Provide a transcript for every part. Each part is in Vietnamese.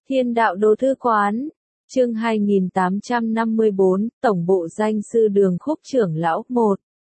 Thiên đạo đồ thư quán, chương 2854, Tổng bộ danh sư Đường Khúc trưởng lão 1.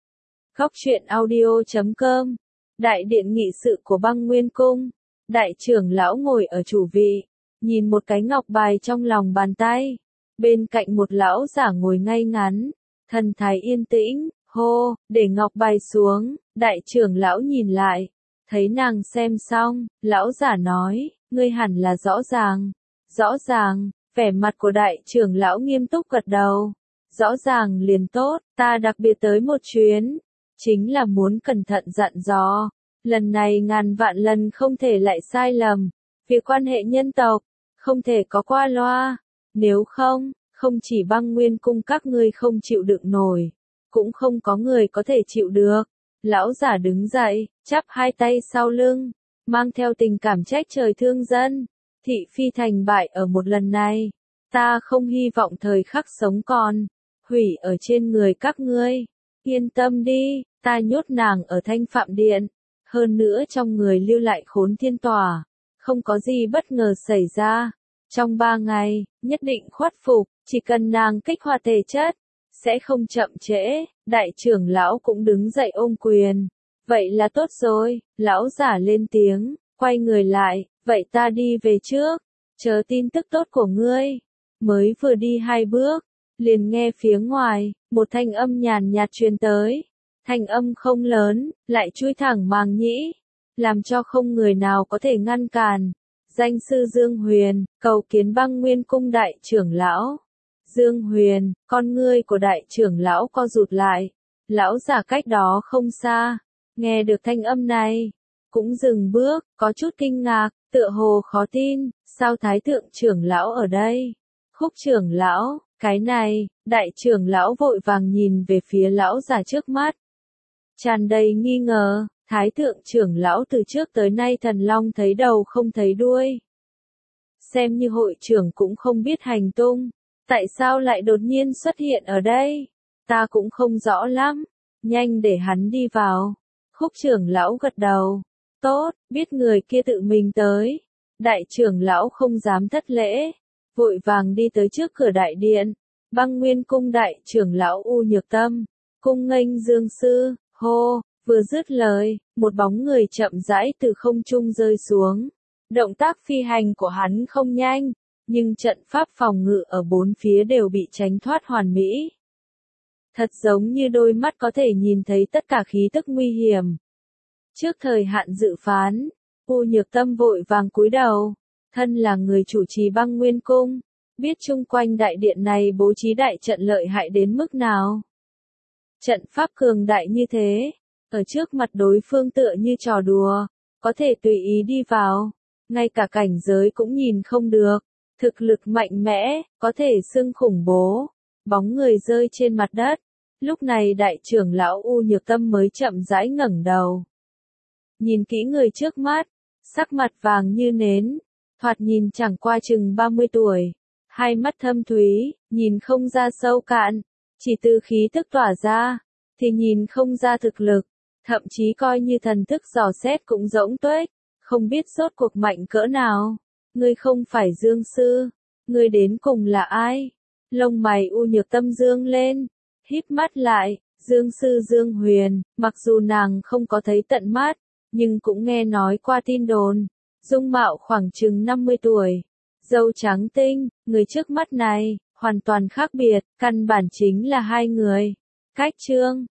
Góc truyện audio.com. Đại điện nghị sự của Băng Nguyên Cung. Đại trưởng lão ngồi ở chủ vị, nhìn một cái ngọc bài trong lòng bàn tay. Bên cạnh một lão giả ngồi ngay ngắn, thần thái yên tĩnh, hô, để ngọc bài xuống. Đại trưởng lão nhìn lại, thấy nàng xem xong, lão giả nói, ngươi hẳn là rõ ràng. Rõ ràng, vẻ mặt của đại trưởng lão nghiêm túc gật đầu. Rõ ràng liền tốt, ta đặc biệt tới một chuyến, chính là muốn cẩn thận dặn dò. Lần này ngàn vạn lần không thể lại sai lầm, việc quan hệ nhân tộc, không thể có qua loa. Nếu không, không chỉ Băng Nguyên Cung các ngươi không chịu đựng nổi, cũng không có người có thể chịu được. Lão giả đứng dậy, chắp hai tay sau lưng, mang theo tình cảm trách trời thương dân. Thị phi thành bại ở một lần này, ta không hy vọng thời khắc sống còn hủy ở trên người các ngươi. Yên tâm đi, ta nhốt nàng ở Thanh Phạm Điện, hơn nữa trong người lưu lại Khốn Thiên Tỏa, không có gì bất ngờ xảy ra. Trong 3 ngày, nhất định khuất phục, chỉ cần nàng kích hoạt thể chất, sẽ không chậm trễ. Đại trưởng lão cũng đứng dậy ôm quyền. Vậy là tốt rồi, lão giả lên tiếng, quay người lại, vậy ta đi về trước, chờ tin tức tốt của ngươi. Mới vừa đi 2 bước, liền nghe phía ngoài, một thanh âm nhàn nhạt truyền tới. Thanh âm không lớn, lại chui thẳng màng nhĩ, làm cho không người nào có thể ngăn cản. Danh sư Dương Huyền, cầu kiến Băng Nguyên Cung đại trưởng lão. Dương Huyền, con ngươi của đại trưởng lão co rụt lại. Lão giả cách đó không xa, nghe được thanh âm này, cũng dừng bước, có chút kinh ngạc, tựa hồ khó tin, sao Thái thượng trưởng lão ở đây? Khúc trưởng lão, cái này, đại trưởng lão vội vàng nhìn về phía lão giả trước mắt. Tràn đầy nghi ngờ, Thái thượng trưởng lão từ trước tới nay thần long thấy đầu không thấy đuôi. Xem như hội trưởng cũng không biết hành tung, tại sao lại đột nhiên xuất hiện ở đây? Ta cũng không rõ lắm, nhanh để hắn đi vào. Khúc trưởng lão gật đầu. Tốt, biết người kia tự mình tới. Đại trưởng lão không dám thất lễ, vội vàng đi tới trước cửa đại điện. Băng Nguyên Cung đại trưởng lão U Nhược Tâm, cung nghênh Dương sư, hô, vừa dứt lời, một bóng người chậm rãi từ không trung rơi xuống. Động tác phi hành của hắn không nhanh, nhưng trận pháp phòng ngự ở bốn phía đều bị tránh thoát hoàn mỹ. Thật giống như đôi mắt có thể nhìn thấy tất cả khí tức nguy hiểm. Trước thời hạn dự phán, U Nhược Tâm vội vàng cúi đầu, thân là người chủ trì Băng Nguyên Cung, biết chung quanh đại điện này bố trí đại trận lợi hại đến mức nào. Trận pháp cường đại như thế, ở trước mặt đối phương tựa như trò đùa, có thể tùy ý đi vào, ngay cả cảnh giới cũng nhìn không được, thực lực mạnh mẽ, có thể xưng khủng bố. Bóng người rơi trên mặt đất, lúc này đại trưởng lão U Nhược Tâm mới chậm rãi ngẩng đầu. Nhìn kỹ người trước mắt, sắc mặt vàng như nến, thoạt nhìn chẳng qua chừng 30 tuổi, hai mắt thâm thúy, nhìn không ra sâu cạn, chỉ từ khí tức tỏa ra, thì nhìn không ra thực lực, thậm chí coi như thần thức dò xét cũng rỗng tuếch, không biết rốt cuộc mạnh cỡ nào. Ngươi không phải Dương sư, ngươi đến cùng là ai? Lông mày U Nhược Tâm dương lên, híp mắt lại. Dương sư Dương Huyền, mặc dù nàng không có thấy tận mắt, nhưng cũng nghe nói qua tin đồn. Dung mạo khoảng chừng 50 tuổi, râu trắng tinh, người trước mắt này, hoàn toàn khác biệt, căn bản chính là hai người. Cách chương,